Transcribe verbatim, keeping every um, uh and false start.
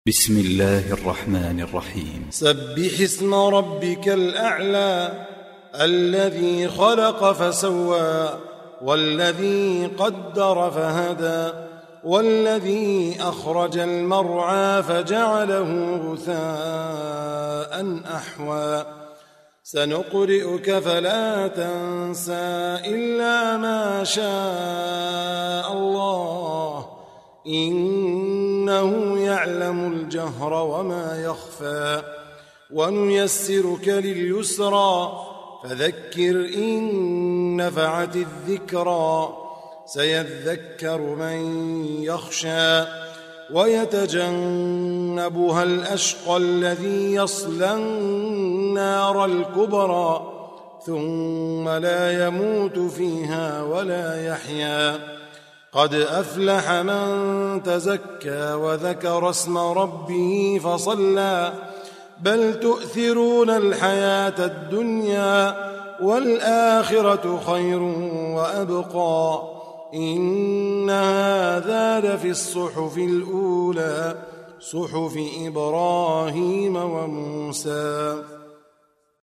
بسم الله الرحمن الرحيم. سبح اسم ربك الأعلى الذي خلق فسوى والذي قدر فهدى والذي أخرج المرعى فجعله غثاء أحوى سنقرئك فلا تنسى إلا ما شاء الله إنه يعلم الجهر وما يخفى ونيسرك لليسرى فذكر إن نفعت الذكرى سيذكر من يخشى ويتجنبها الأشقى الذي يصلى النار الكبرى ثم لا يموت فيها ولا يحيا قد أفلح من تزكى وذكر اسم ربه فصلى بل تؤثرون الحياة الدنيا والآخرة خير وأبقى إن هذا لفي الصحف الأولى صحف إبراهيم وموسى.